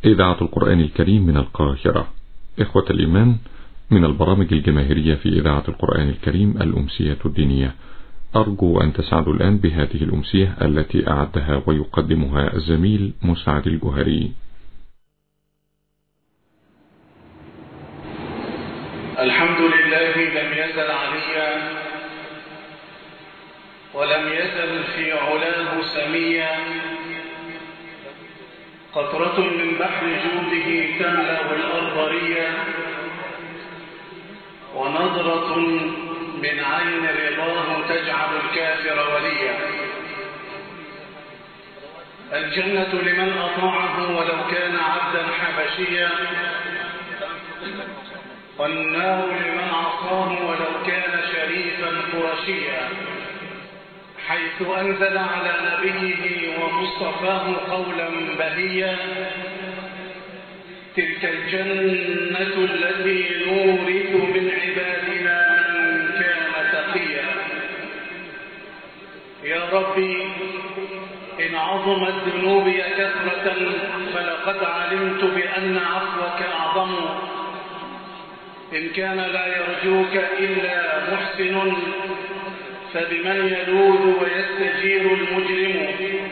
إذاعة القرآن الكريم من القاهرة. إخوة الإيمان، من البرامج الجماهيرية في إذاعة القرآن الكريم الأمسية الدينية. أرجو أن تسعدوا الآن بهذه الأمسية التي أعدها ويقدمها الزميل مسعد الجوهري. الحمد لله لم يزل عليا ولم يزل في علاه سميا، قطرة من بحر جوده تملأ الأرض ريا، ونظرة من عين رضاه تجعل الكافر وليا. الجنة لمن أطاعه ولو كان عبدا حبشيا، والنار لمن عصاه ولو كان شريفا قرشيا، حيث أنزل على نبيه ومصطفاه قولا بهيا: تلك الجنة التي نورث من عبادنا من كان تقيا. يا ربي، إن عظمت ذنوبي كثرة فلقد علمت بأن عفوك أعظم. إن كان لا يرجوك إلا محسن فبمن يلوذ ويستجير المجرم.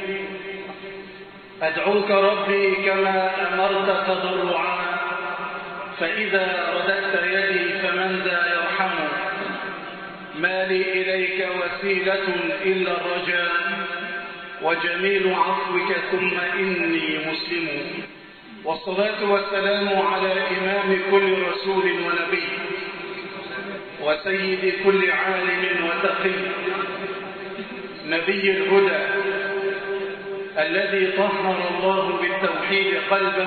أدعوك ربي كما أمرت تضرعا، فإذا رددت يدي فمن ذا يرحم. ما لي إليك وسيلة إلا الرجاء، وجميل عفوك ثم إني مسلم. والصلاة والسلام على إمام كل رسول ونبي، وسيد كل عالم وتقي، نبي الهدى الذي طهر الله بالتوحيد قلبه،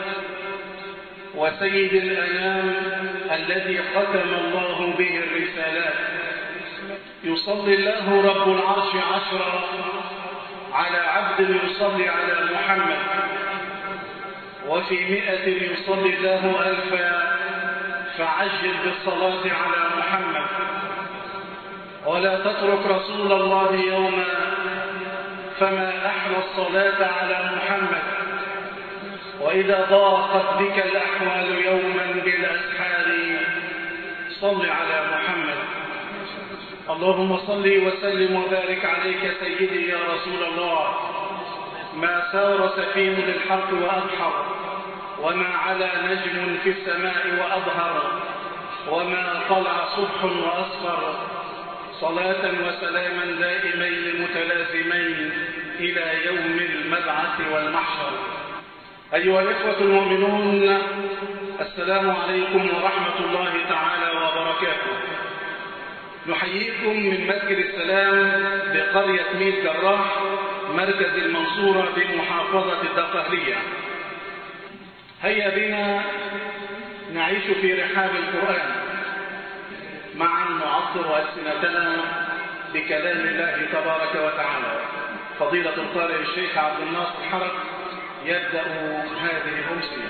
وسيد الأنام الذي ختم الله به الرسالات. يصلي الله رب العرش 10 على عبد يصلي على محمد، وفي 100 يصلي الله 1000، فعجل بالصلاة على محمد. ولا تترك رسول الله يوما، فما أحلى الصلاة على محمد. وإذا ضاقت بك الأحوال يوما بالأسحار، صل على محمد. اللهم صل وسلم وبارك عليك سيدي يا رسول الله. ما سار سفينة الحق وأبحر، وما على نجم في السماء وأظهر، وما طلع صبح وأصفر. صلاة وسلاما دائمين متلازمين إلى يوم المبعث والمحشر. أيها الإخوة المؤمنون، السلام عليكم ورحمة الله تعالى وبركاته. نحييكم من مسجد السلام بقرية ميت جراح، مركز المنصورة بمحافظة الدقهلية. هيا بنا نعيش في رحاب القرآن معا، نعطر ألسنتنا بكلام الله تبارك وتعالى. فضيلة القارئ الشيخ عبد الناصر حرق يبدأ هذه الأمسية.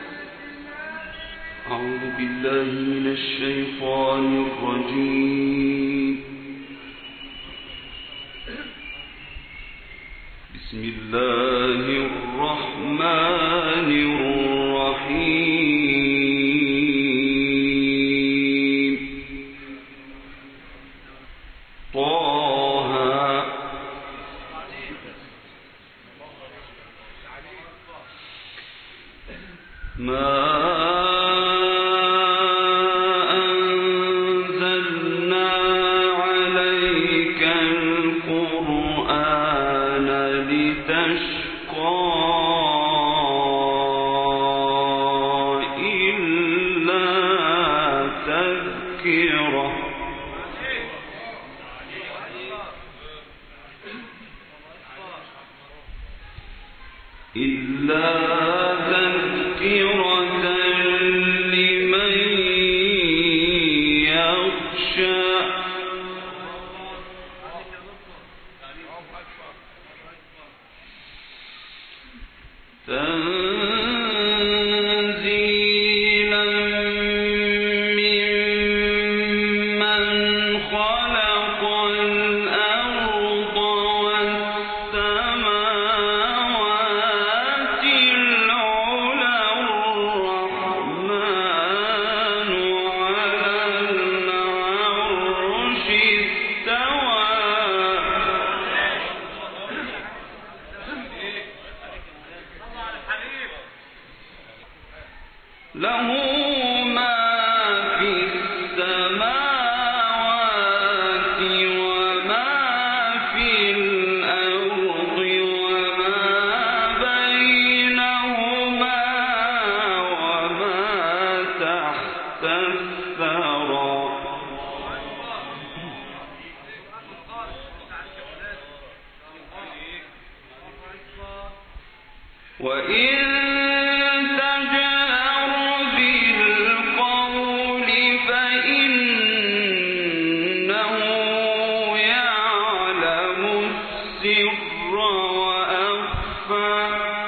أعوذ بالله من الشيطان الرجيم. بسم الله الرحمن الرحيم. طه ما السماوات العلى له ما في السماوات وما في الأرض وما بينهما وما تحت الثرى وإن تجهر بالقول فإنه يعلم السر وأخفى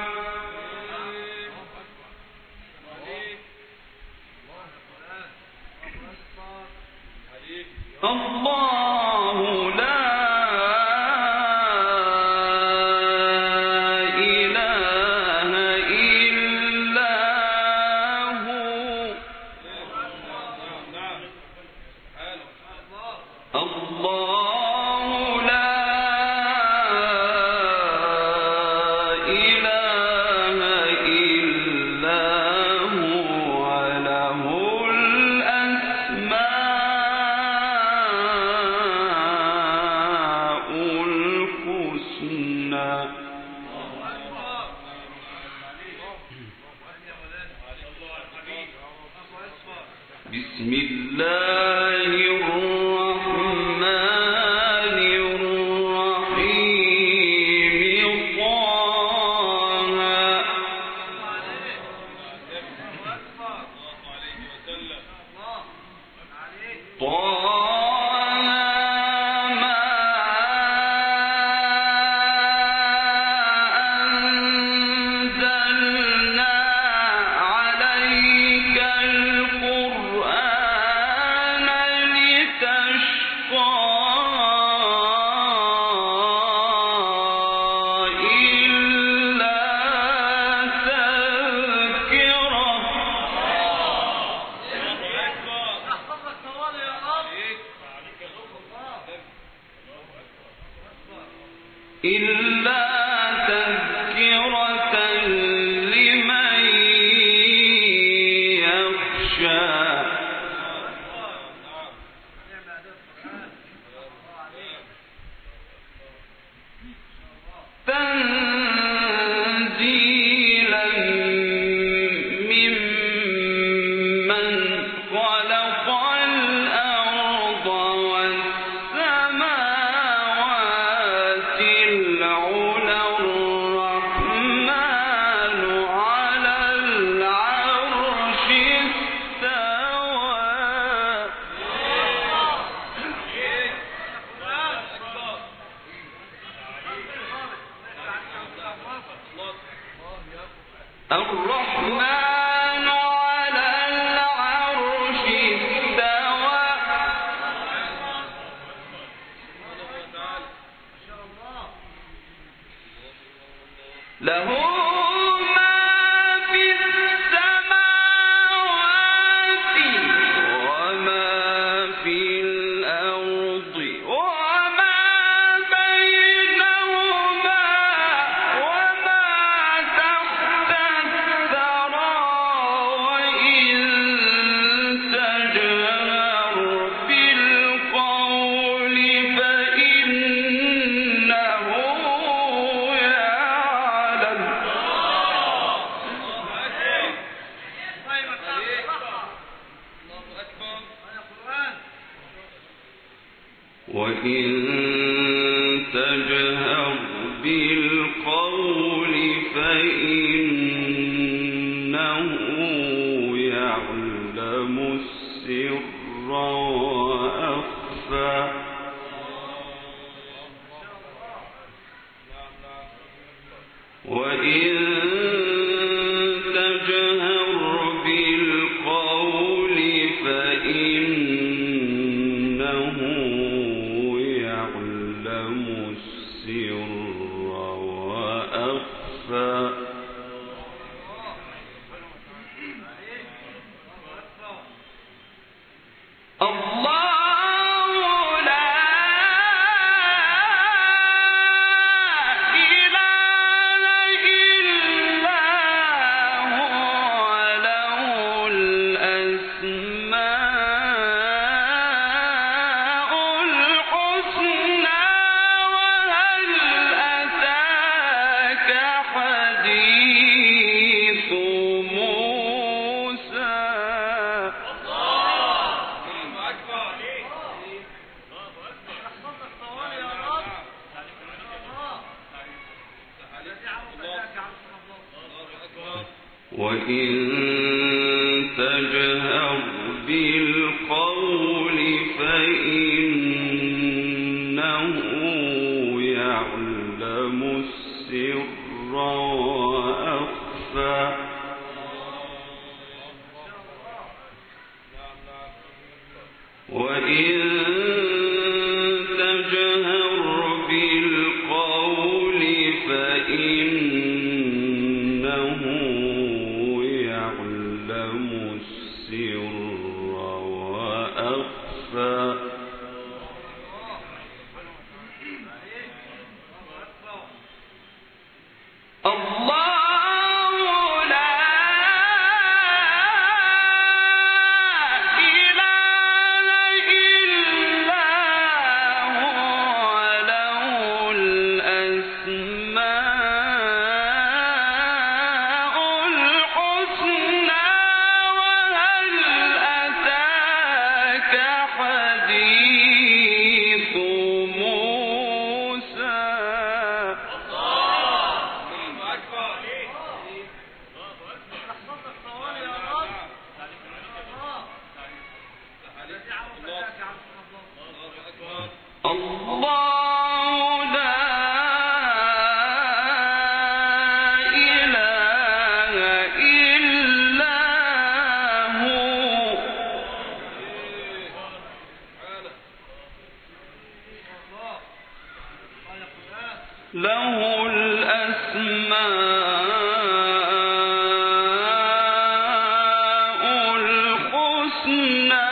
الله لا إله إلا هو الله لا إله إلا هو له الأسماء الحسنى بسم الله الرحمن الرحيم طه ما أنزلنا عليك القرآن لتشقى إلا تذكرة إلا تذكرة لمن يخشى تنزيلا ممن خلق الأرض والسماوات العلى الرحمن على العرش استوى الرحمن على العرش استوى له ما في السماوات وما في الأرض وما بينهما وما تحت الثرى وإن تجهر بالقول فإنه يعلم وإن تجهر بالقول فإنه يعلم السر وأخفى وإن تجهر بالقول فإنه يعلم وإن تجهر بالقول فإنه يعلم السر وأخفى وإن تجهر بالقول فإنه يعلم السر وأخفى له الأسماء الحسنى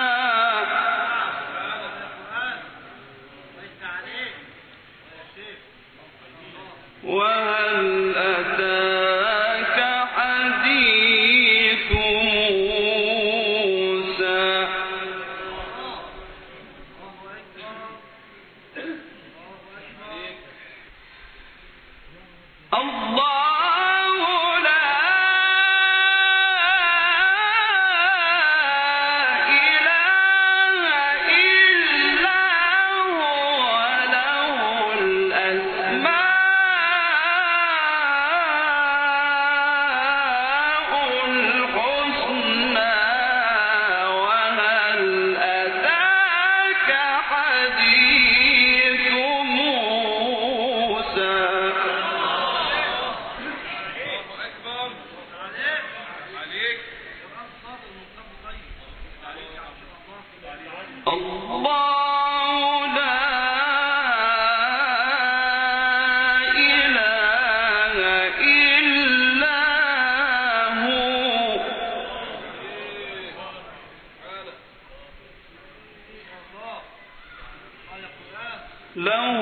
وهل أتاك حديث موسى الله لا إله إلا هو له الأسماء الحسنى وهل أتاك حديث موسى الله لا إله إلا هو له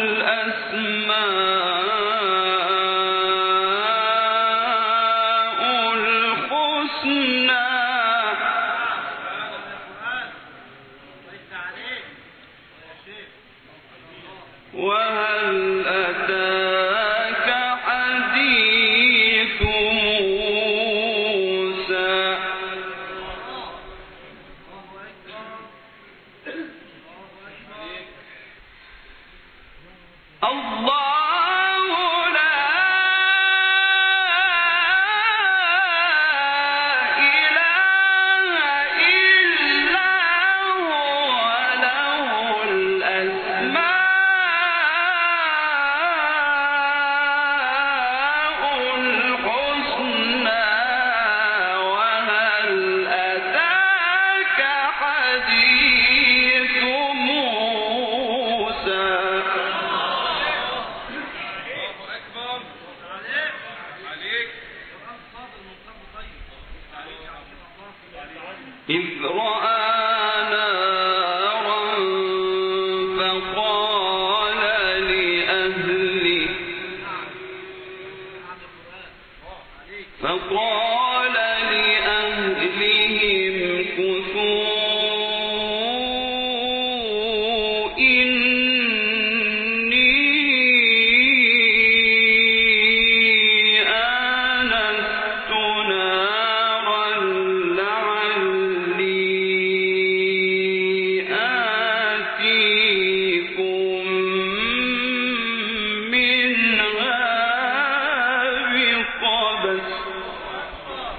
الأسماء الحسنى وهل أتاك حديث موسى الله لا إله إلا هو له الأسماء الحسنى وهل أتاك حديث موسى إذ رأى نارا فقال لأهلهم كثوا إني آنست نارا لعلي آتيكم منها بقبس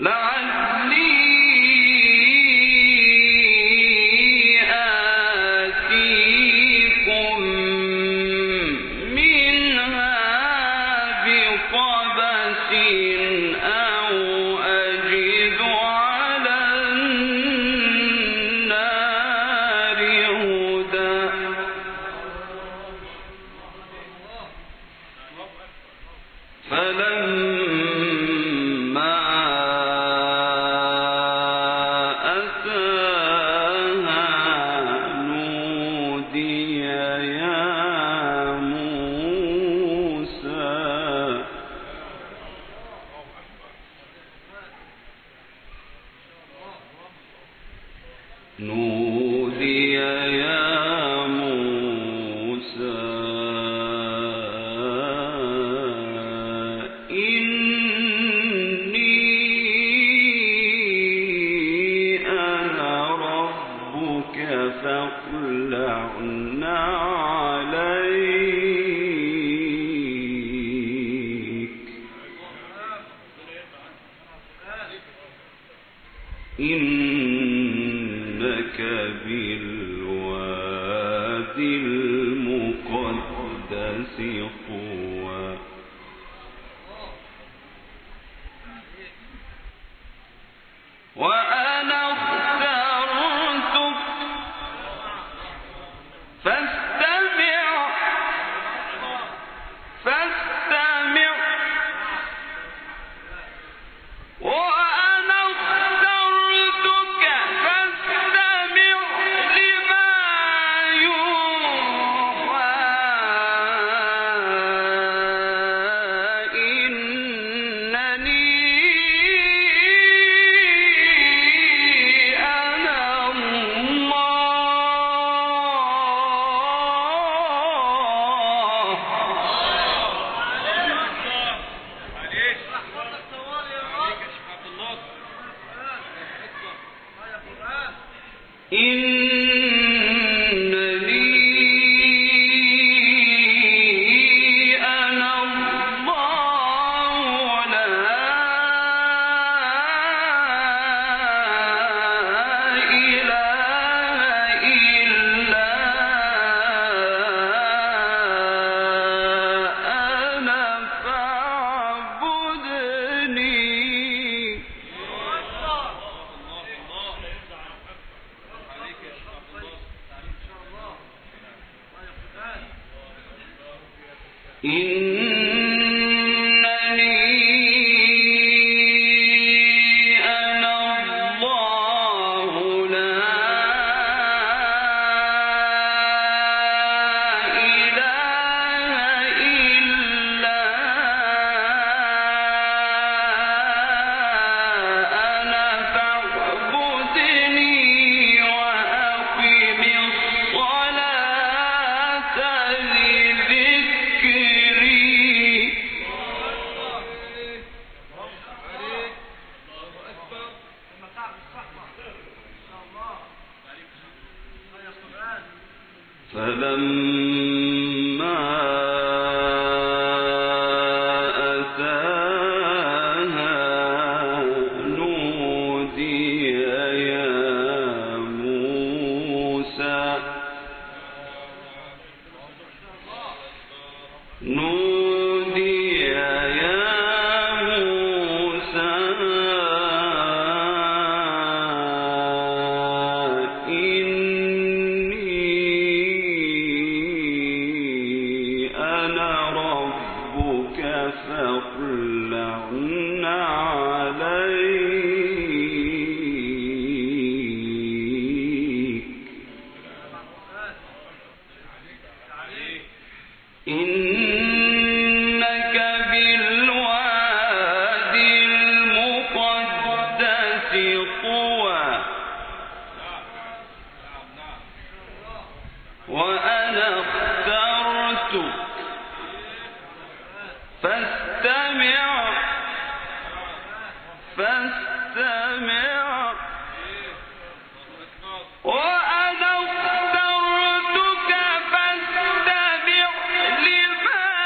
وأنا اخترتك فاستمع لما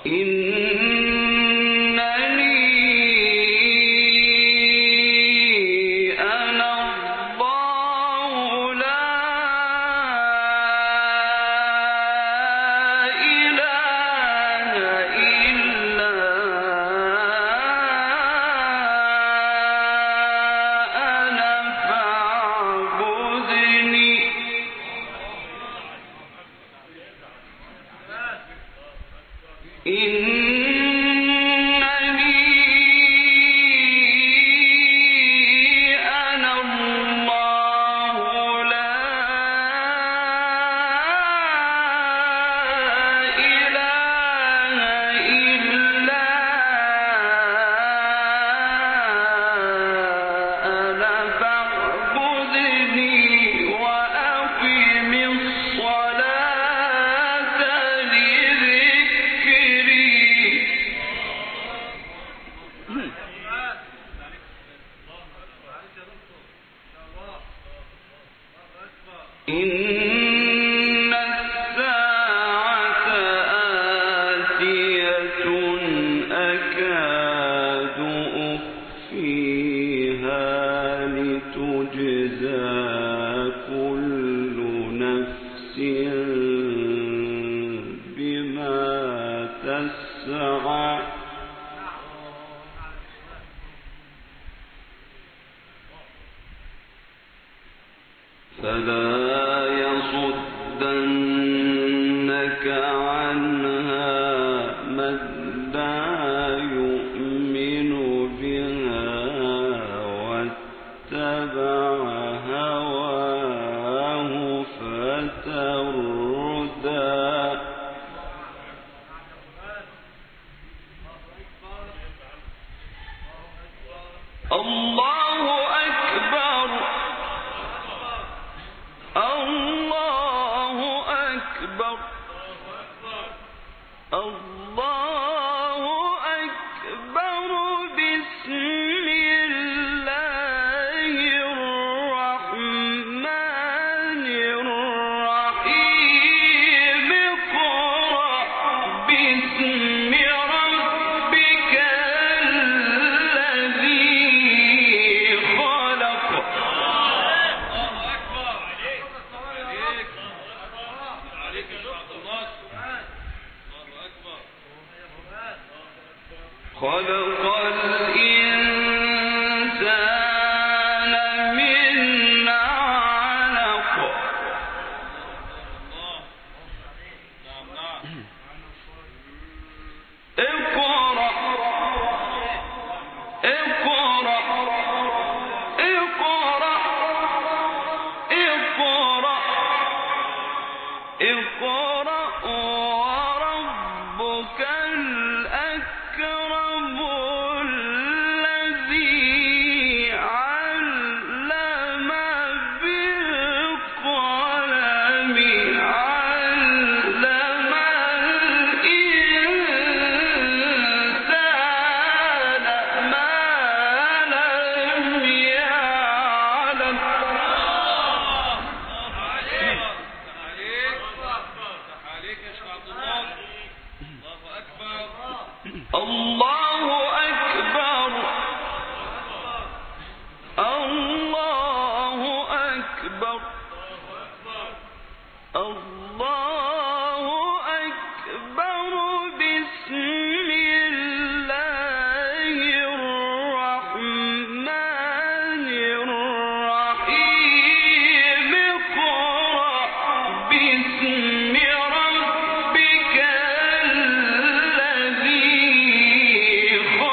فلا يصدنك عنها من لا يؤمن بها واتبع هواه فتردى. الله أكبر الله أكبر الله أكبر بسم الله الرحمن الرحيم اقرأ باسم ربك الذي خلق. خلق الإنسان من علق. اقرأ اقرأ اقرأ اقرأ اقرأ وربك الأكرم الذي علم بالقلم علم الإنسان ما لم يعلم. الله أكبر الله أكبر الله أكبر بسم الله الرحمن الرحيم اقرأ باسم ربك الذي خلق.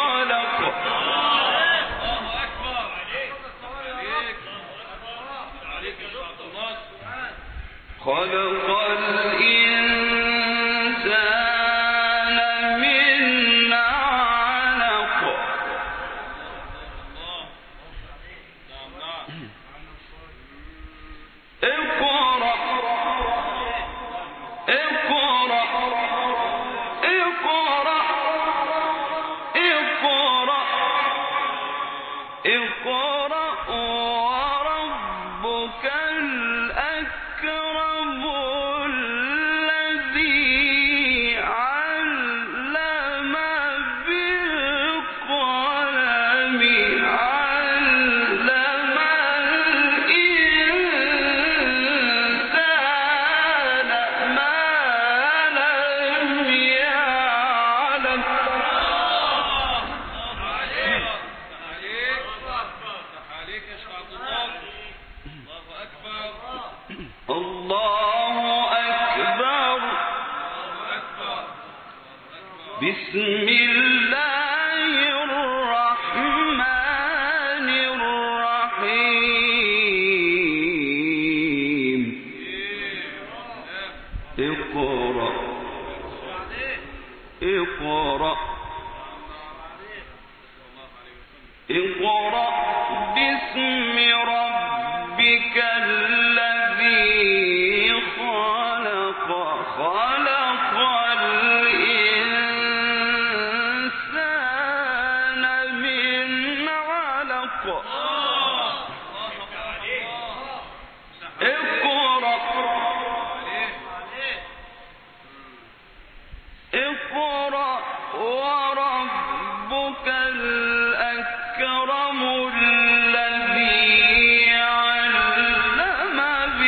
بسم الله الرحمن الرحيم اقرأ باسم ربك الذي خلق الإنسان من علق اقرأ وربك الأكرم الذي علم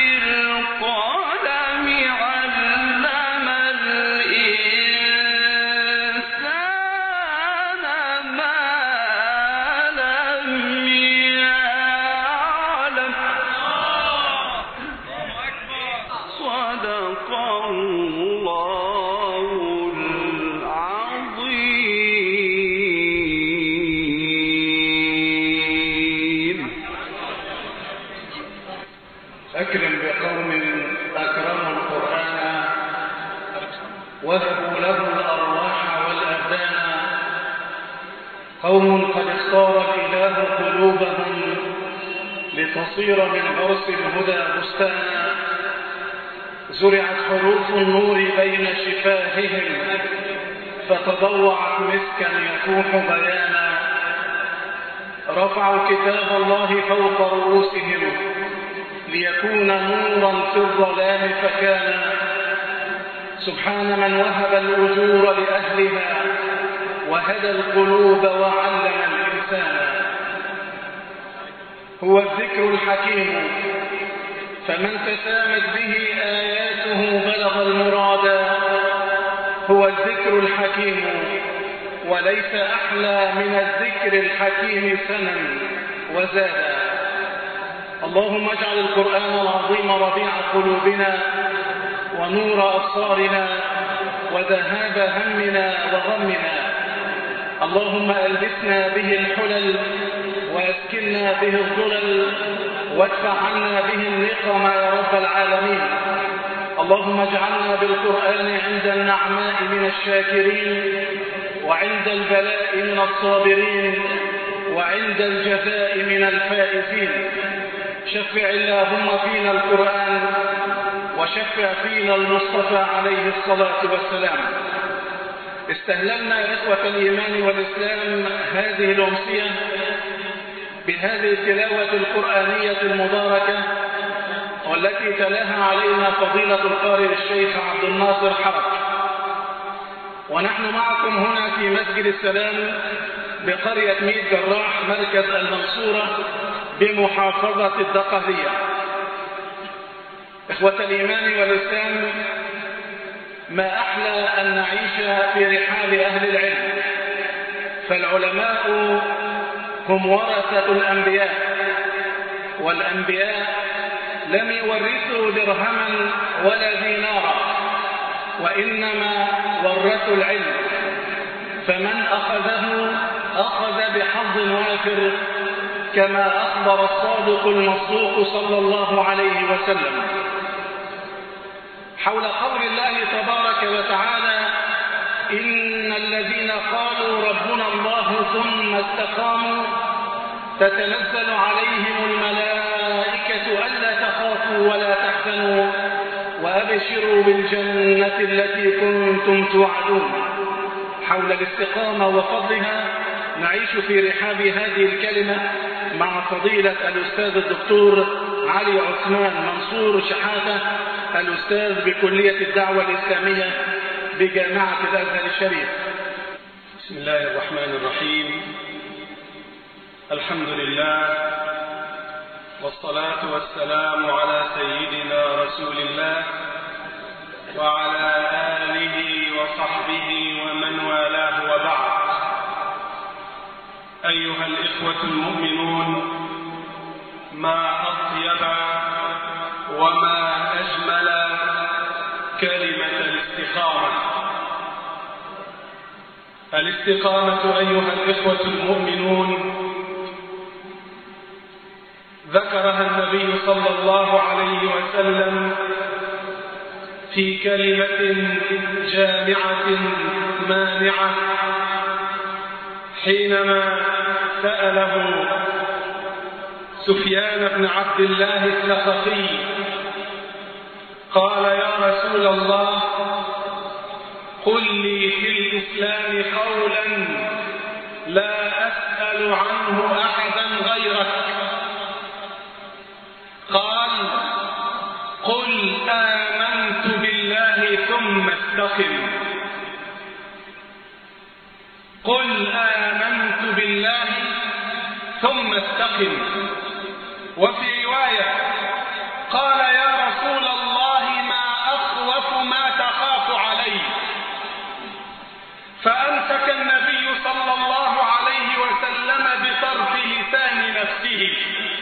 بالقلم علم الإنسان ما لم يعلم صدق الله العظيم. أكرم بقوم أكرموا القرآن وهبوا له الأرواح والأبدان، قوم قد اختار الإله قلوبهم لتصير من غرس الهدى بستانا، زرعت حروف النور بين شفاههم فتضوعت مسكا يفوح بيانا، رفعوا كتاب الله فوق رؤوسهم ليكون نورا في الظلام فكان، سبحان من وهب الأجور لأهلها وهدى القلوب وعلم الإنسان. هو الذكر الحكيم فمن تسامت به آياته بلغ المرادا، هو الذكر الحكيم وليس أحلى من الذكر الحكيم سنا وزادا. اللهم اجعل القرآن العظيم ربيع قلوبنا ونور أبصارنا وذهاب همنا وغمنا. اللهم ألبسنا به الحلل وأسكننا به الظلل وادفع عنا به النقم يا رب العالمين. اللهم اجعلنا بالقرآن عند النعماء من الشاكرين، وعند البلاء من الصابرين، وعند الجزاء من الفائزين. شفع اللهم فينا القرآن وشفع فينا المصطفى عليه الصلاة والسلام. استهللنا إخوة الإيمان والإسلام هذه الأمسية بهذه التلاوة القرآنية المباركة، والتي تلاها علينا فضيلة القارئ الشيخ عبد الناصر حرب، ونحن معكم هنا في مسجد السلام بقرية ميت جراح مركز المنصورة بمحافظة الدقهلية. إخوة الإيمان والإسلام، ما أحلى أن نعيش في رحاب أهل العلم، فالعلماء هم ورثة الأنبياء، والأنبياء لم يورثوا درهما ولا دينارا، وإنما ورثوا العلم، فمن أخذه أخذ بحظ وافر، كما أخبر الصادق المصدوق صلى الله عليه وسلم حول قول الله تبارك وتعالى: إن الذين قالوا ربنا الله ثم استقاموا تتنزل عليهم الملائكة ألا تخافوا ولا تحزنوا وأبشروا بالجنة التي كنتم توعدون. حول الاستقامة وفضلها نعيش في رحاب هذه الكلمة مع فضيلة الأستاذ الدكتور علي عثمان منصور شحاتة، الأستاذ بكلية الدعوة الإسلامية بجامعة الأزهر الشريف. بسم الله الرحمن الرحيم. الحمد لله والصلاة والسلام على سيدنا رسول الله وعلى آله وصحبه ومن والاه، وبعد. أيها الإخوة المؤمنون، ما أطيب وما أجمل كلمة الاستقامة. الاستقامة أيها الإخوة المؤمنون ذكرها النبي صلى الله عليه وسلم في كلمة جامعة مانعة حينما سأله سفيان بن عبد الله الثقفي قال: يا رسول الله، قل لي في الإسلام قولا لا أسأل عنه أحدا غيرك. قال: قل آمنت بالله ثم استقم. قل آمنت بالله ثم استقم. وفي رواية قال: يا رسول الله، ما أخوف ما تخاف عليه. فأمسك النبي صلى الله عليه وسلم بطرف لسان نفسه.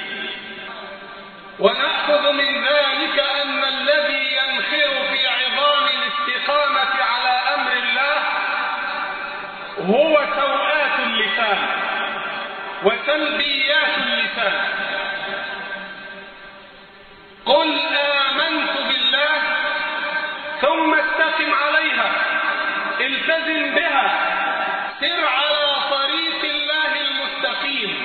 ونأخذ من ذلك أن الذي ينخر في عظام الاستقامة على أمر الله هو سوءات اللسان وسلبيات اللسان. قل آمنت بالله ثم استقم عليها، التزم بها، سر على طريق الله المستقيم.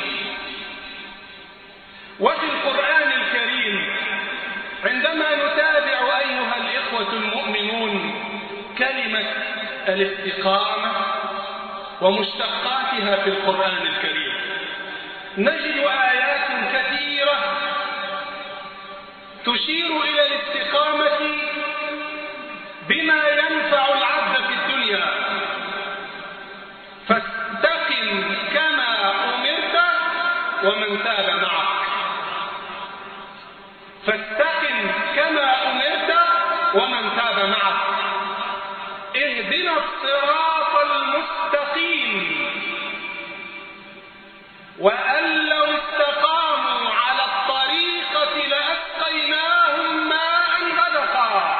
وفي القرآن الكريم عندما نتابع أيها الإخوة المؤمنون كلمة الاستقامة ومشتقاتها في القرآن الكريم نجد آيات كثيرة تشير إلى الاستقامة بما ينفع العبد في الدنيا. فاستقم كما أمرت ومن تاب معك. فاستقم كما أمرت ومن تاب معك. اهدنا الصراط المستقيم. وأن لو استقاموا على الطريقة لأسقيناهم ماء غدقا.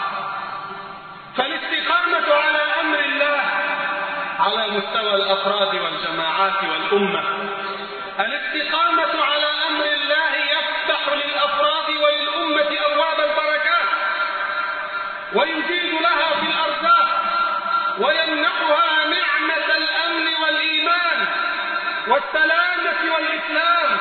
فالاستقامة على أمر الله على مستوى الأفراد والجماعات والأمة. الاستقامة على أمر الله يفتح للأفراد وللأمة أبواب البركات ويزيد لها في الأرزاق ويمنحها نعمة الأمن والإيمان والسلامة والإسلام.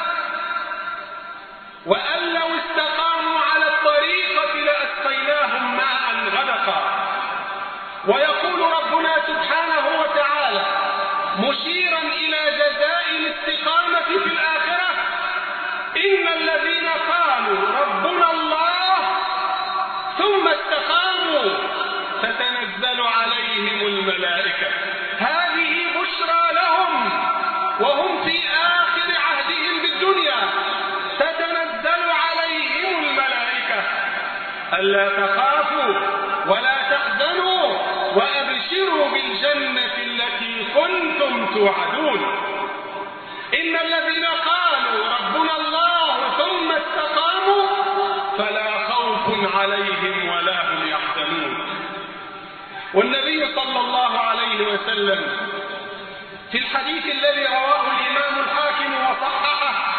وأن لو استقاموا على الطريقة لأسقيناهم ماء غدقا. ويقول ربنا سبحانه وتعالى مشيرا إلى جزاء الاستقامة في الآخرة: إن الذين قالوا ربنا الله ثم استقاموا تتنزل عليهم الملائكة. هذه بشرى لهم وهم في آخر عهدهم بالدنيا. تتنزل عليهم الملائكة ألا تخافوا ولا تحزنوا وأبشروا بالجنة التي كنتم توعدون. إن الذين قالوا ربنا الله ثم استقاموا فلا خوف عليهم ولا هم يحزنون. والنبي صلى الله عليه وسلم في الحديث الذي رواه الإمام الحاكم وصححه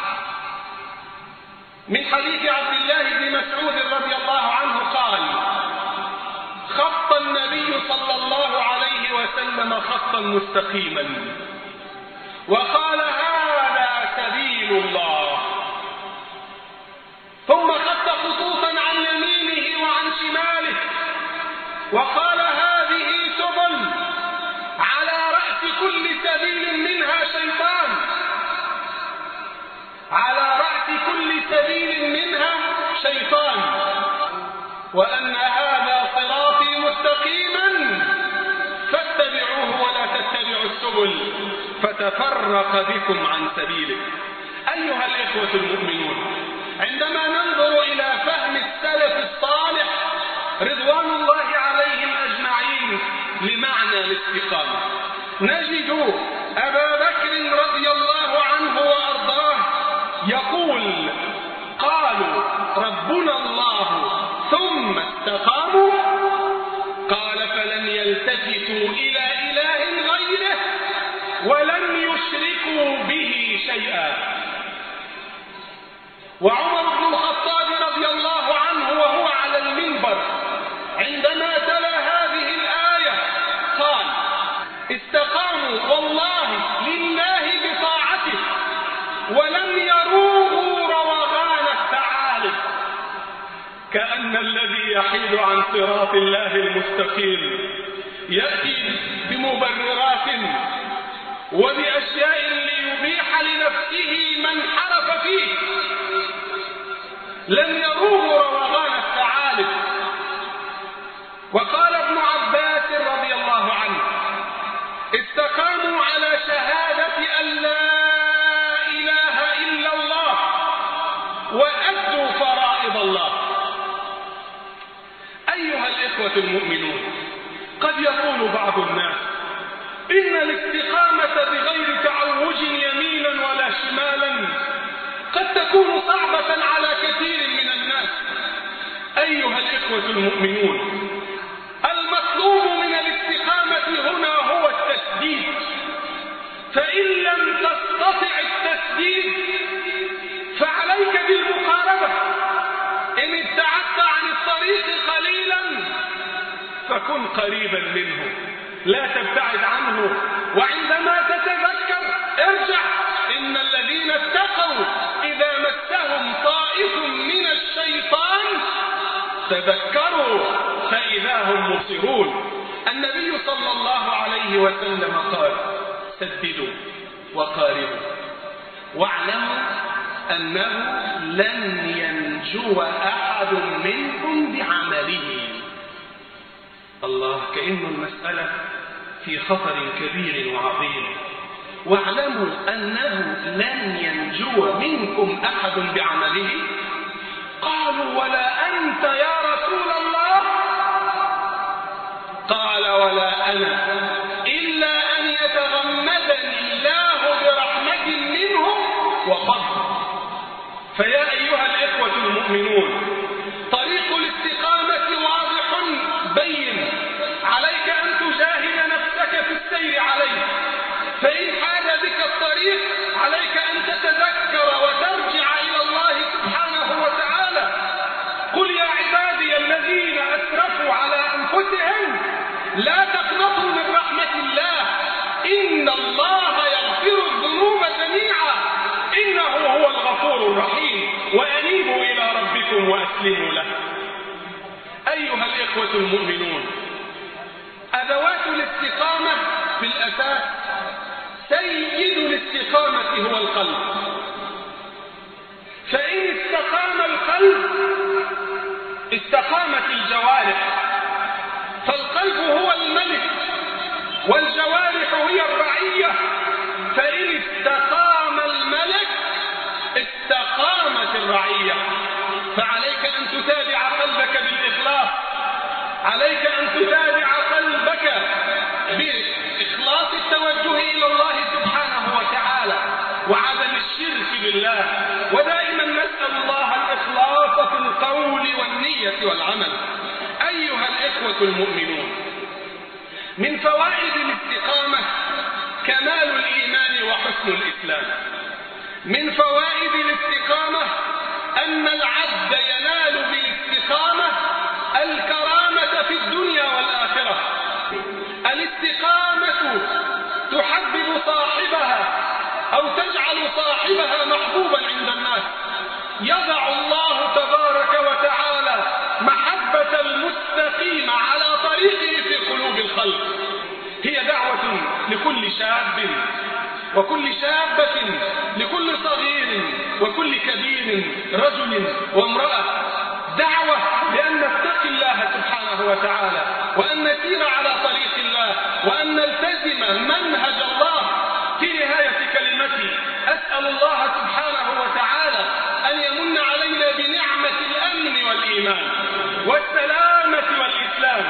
من حديث عبد الله بن مسعود رضي الله عنه قال: خط النبي صلى الله عليه وسلم خطا مستقيما وقال: هذا سبيل الله. ثم خط خطوطا عن يمينه وعن شماله وقال: هذه سبل، على رأس كل سبيل منها شيطان. على رأس كل سبيل منها شيطان. وأن هذا صراطي مستقيما فاتبعوه ولا تتبعوا السبل فتفرق بكم عن سبيله. أيها الإخوة المؤمنون، عندما ننظر إلى فهم السلف الصالح رضوان الله عليهم أجمعين لمعنى الاستقامة نجد أبا بكر رضي الله عنه وأرضاه يقول: قالوا ربنا الله ثم استقاموا. قال: فلم يلتفتوا إلى إله وعمر بن الخطاب رضي الله عنه وهو على المنبر عندما تلا هذه الآية قال: استقاموا والله لله بطاعته ولم يروغوا روغان الثعالب. كأن الذي يحيد عن صراط الله المستقيم يأتي بمبررات وبأشياء ليبيح لنفسه من حرف فيه. لم يروغوا روغان الثعالب. وقال ابن عباس رضي الله عنه: استقاموا على شهادة أن لا إله إلا الله وأدوا فرائض الله. أيها الإخوة المؤمنون، قد يقول بعض الناس إن الاستقامة بغير تعوج يمينا ولا شمالا قد تكون صعبة على كثير من الناس. أيها الإخوة المؤمنون، المطلوب من الاستقامة هنا هو التسديد، فإن لم تستطع التسديد فعليك بالمقاربة. إن ابتعدت عن الطريق قليلا فكن قريبا منه، لا تبتعد عنه. وعندما تتذكر ارجع. إن الذين اتقوا إذا مسهم طائف من الشيطان تذكروا فإذا هم مبصرون. النبي صلى الله عليه وسلم قال: سددوا وقاربوا واعلموا أنه لن ينجو أحد منكم بعمله. الله، كأن المسألة في خطر كبير وعظيم. واعلموا أنه لن ينجو منكم أحد بعمله. قالوا: ولا أنت يا رسول الله؟ قال: ولا أنا إلا أن يتغمدني الله برحمة منه وفضل. فيا أيها الإخوة المؤمنون، طريق الاستقامة واضح بين. عليك أن تجاهد نفسك في السير عليه، فإن حال بك الطريق عليك أن تتذكر وترجع إلى الله سبحانه وتعالى. قل يا عبادي الذين أسرفوا على أنفسهم لا تقنطوا من رحمة الله إن الله يغفر الذنوب جميعا إنه هو الغفور الرحيم وأنيبوا إلى ربكم وأسلموا له. أيها الإخوة المؤمنون، أدوات الاستقامة في الأساس سيد الاستقامة هو القلب. فإن استقام القلب استقامت الجوارح، فالقلب هو الملك والجوارح هي الرعية. فإن استقام الملك استقامت الرعية. فعليك أن تتابع قلبك بالإخلاص، عليك أن تتابع قلبك بإخلاص التوجه إلى الله سبحانه وتعالى وعدم الشرك بالله. ودائما نسأل الله الإخلاص في القول والنية والعمل. أيها الإخوة المؤمنون، من فوائد الاستقامة كمال الإيمان وحسن الإسلام. من فوائد الاستقامة أن العبد ينال بالاستقامة الكرامة في الدنيا والآخرة. الاستقامة تحبب صاحبها أو تجعل صاحبها محبوبا عند الناس. يضع الله تبارك وتعالى محبة المستقيم على طريقه في قلوب الخلق. هي دعوة لكل شاب وكل شابة، لكل صغير وكل كبير، رجل وامرأة. دعوة لأن نتقي الله سبحانه وتعالى وأن نسير على طريق الله وأن نلتزم منهج الله. في نهاية كلمتي أسأل الله سبحانه وتعالى أن يمن علينا بنعمة الأمن والإيمان والسلامة والإسلام،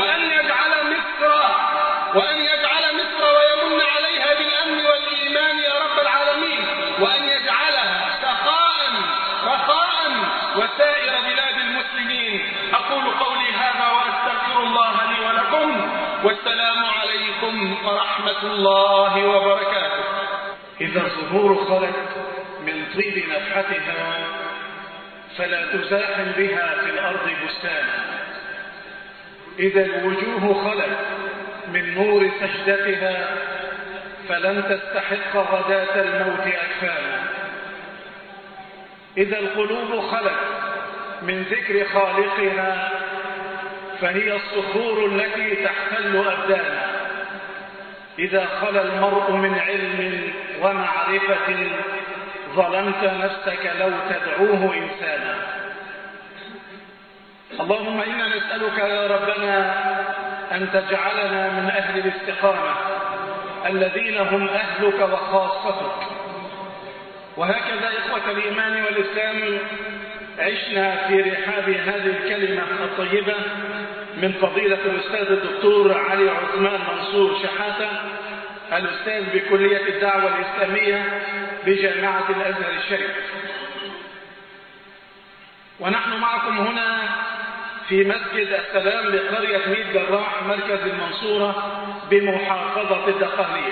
وأن يجعل مصر ويمن عليها بالأمن والإيمان يا رب العالمين، وأن يجعلها سخاء رخاء وسائر بلاد المسلمين. أقول قولي هذا وأستغفر الله لي ولكم، والسلام عليكم ورحمة الله وبركاته. إذا الزهور خلت من طيب نفحتها فلا تزاحم بها في الأرض بستانا. إذا الوجوه خلت من نور سجدتها فلن تستحق غداة الموت أكفانا. إذا القلوب خلت من ذكر خالقها فهي الصخور التي تحتل أبدانا. إذا خلا المرء من علم ومعرفة ظلمت نفسك لو تدعوه إنسانا. اللهم إنا نسألك يا ربنا أن تجعلنا من أهل الاستقامة الذين هم أهلك وخاصتك. وهكذا إخوة الإيمان والإسلام عشنا في رحاب هذه الكلمة الطيبة من فضيلة الأستاذ الدكتور علي عثمان منصور شحاتة، الأستاذ بكلية الدعوة الإسلامية بجامعة الأزهر الشريف. ونحن معكم هنا في مسجد السلام لقرية ميت جراح مركز المنصورة بمحافظة الدقهلية.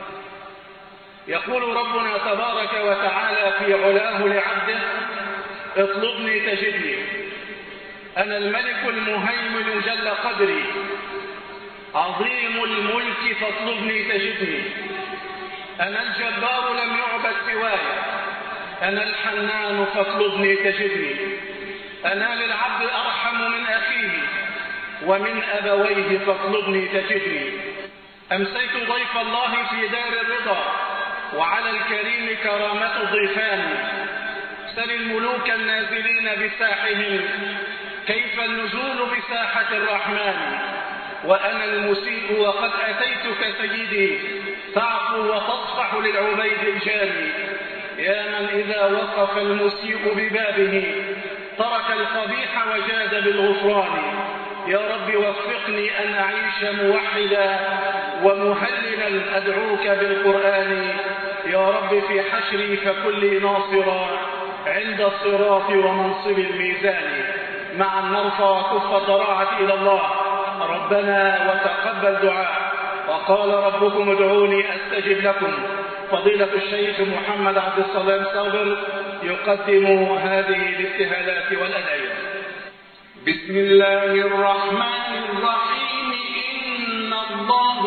يقول ربنا تبارك وتعالى في علاه لعبده: اطلبني تجدني، أنا الملك المهيمن جل قدري، عظيم الملك فاطلبني تجدني، أنا الجبار لم يعبد سواي، أنا الحنان فاطلبني تجدني، أنا للعبد أرحم من أخيه ومن أبويه فاطلبني تجدني. أمسيت ضيف الله في دار الرضا وعلى الكريم كرامة ضيفان. سل الملوك النازلين بساحهم كيف النزول بساحة الرحمن. وأنا المسيء وقد أتيتك سيدي تعفو وتصفح للعبيد الجاني. يا من إذا وقف المسيء ببابه ترك القبيح وجاد بالغفران. يا رب وفقني أن أعيش موحدا ومهللا أدعوك بالقرآن. يا رب في حشري فكل ناصرا عند الصراط ومنصب الميزان. معا نرفع كف الضراعة إلى الله ربنا وتقبل دعاء. وقال ربكم ادعوني أستجب لكم. فضيلة الشيخ محمد عبد السلام ساغر يقدم هذه الابتهالات والأدعية. بسم الله الرحمن الرحيم. إن الله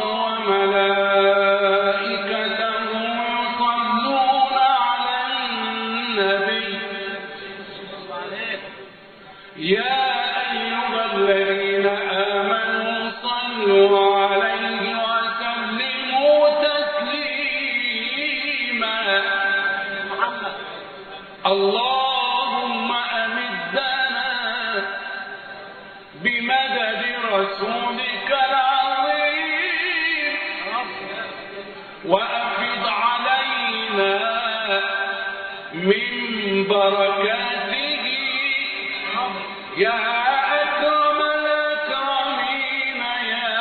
وملائكته يصلون على النبي يا أيها الذين آمنوا صلوا عليه وسلموا تسليما. اللهم أمدنا بمدد رسولك العظيم وأفض علينا من بركاته يا أكرم الأكرمين يا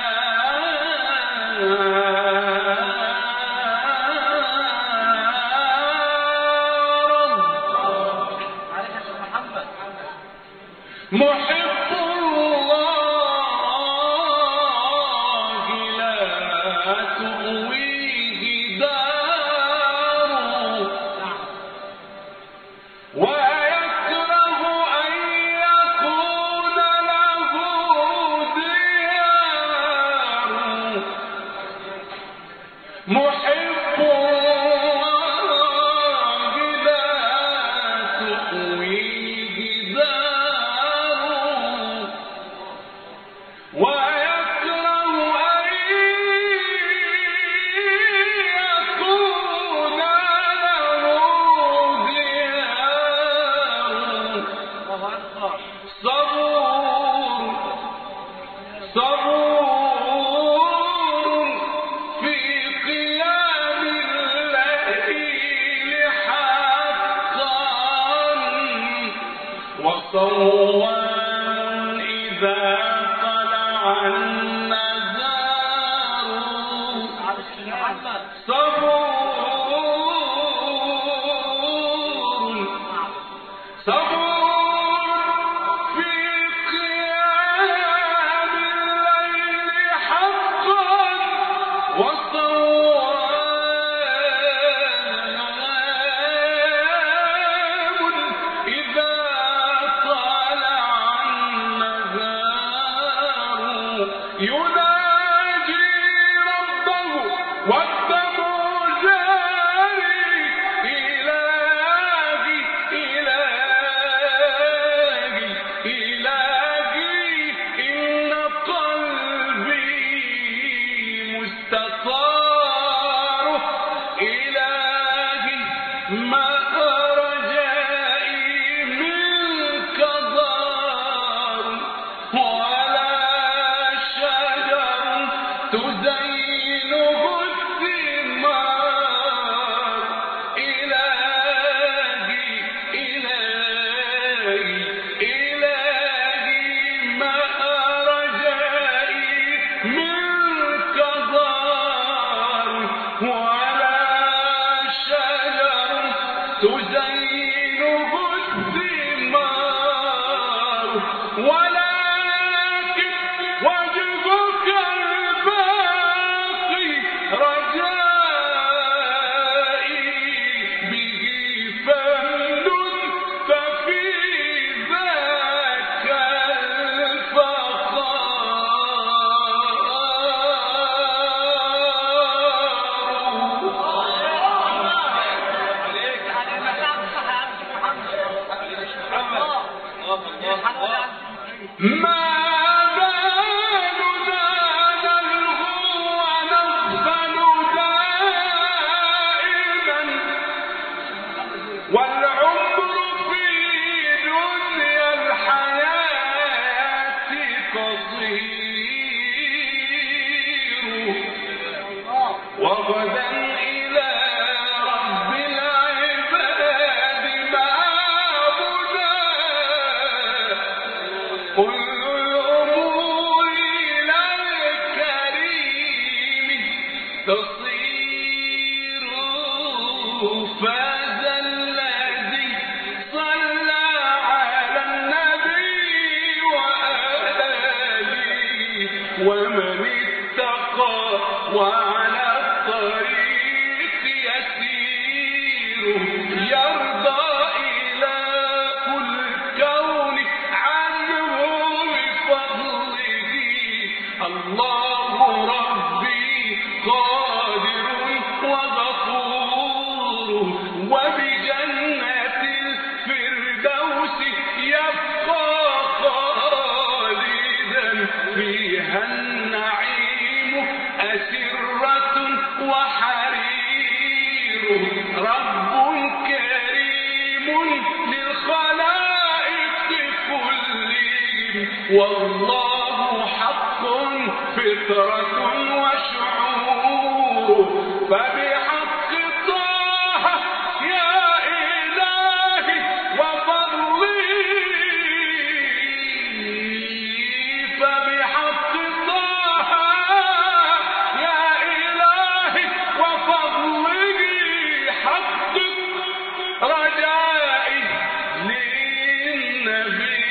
رب. محب الله لا تؤويه دار ويكره أن يكون له ديار. محب الله لا تؤويه دار ويكره أن يكون له ديار. صبور صبور في قيام الليل حقا وصوان إذا طلع النهار. صبور صبور في قيام الليل حقا وصوان إذا تصارف إلهي ما رجائي منك ضار ولا شجر تزينه الثمار إلهي إلهي إلهي ما رجائي منك ضار ولا شجر تزينه الثمار ولكن وجهك الباقي رجائي به فهد ففي ذاك ما بال زاد الغوى نغفل دائما والعمر في دنيا الحياة قصير وغدا إلى رب العباد مآبنا كل الأمور إلى الكريم تصير فاز الذي صلى على النبي وآله ومن اتقى وعلى الطريق يسير يرضى إله الكون عنه بفضله الله ربي قادر وغفور وبجنة الفردوس يبقى خالدا فيها النعيم أسرة وحرير رب كريم للخلائق كلهم والله حق فطرة وشعور فبحق طه يا إلهي وفضلي فبحق طه يا إلهي وفضلي حقق رجائي للنبي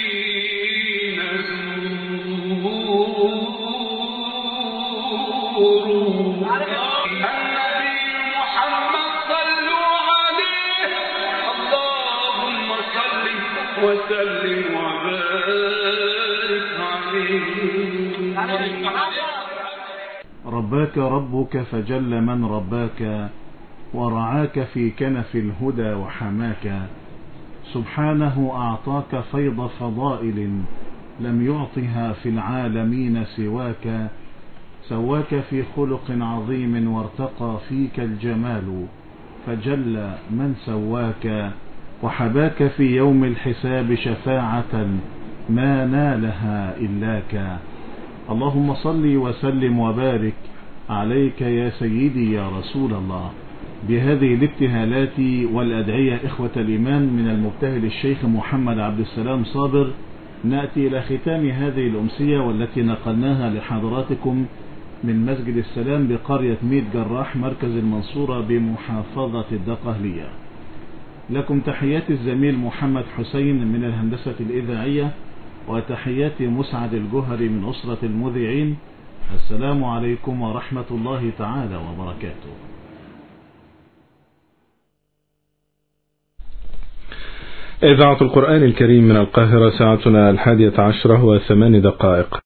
النبي محمد صلوا عليه اللهم صل وسلم وبارك عليه. رباك ربك فجل من رباك ورعاك في كنف الهدى وحماك سبحانه أعطاك فيض فضائل لم يعطها في العالمين سواك سواك في خلق عظيم وارتقى فيك الجمال فجل من سواك وحباك في يوم الحساب شفاعة ما نالها إلاك. اللهم صل وسلم وبارك عليك يا سيدي يا رسول الله. بهذه الابتهالات والأدعية إخوة الإيمان من المبتهل الشيخ محمد عبد السلام صابر نأتي إلى ختام هذه الأمسية والتي نقلناها لحضراتكم من مسجد السلام بقرية ميت جراح مركز المنصورة بمحافظة الدقهلية. لكم تحيات الزميل محمد حسين من الهندسة الإذاعية وتحيات مسعد الجهري من أسرة المذيعين. السلام عليكم ورحمة الله تعالى وبركاته. إذاعة القرآن الكريم من القاهرة، ساعتنا 11:08.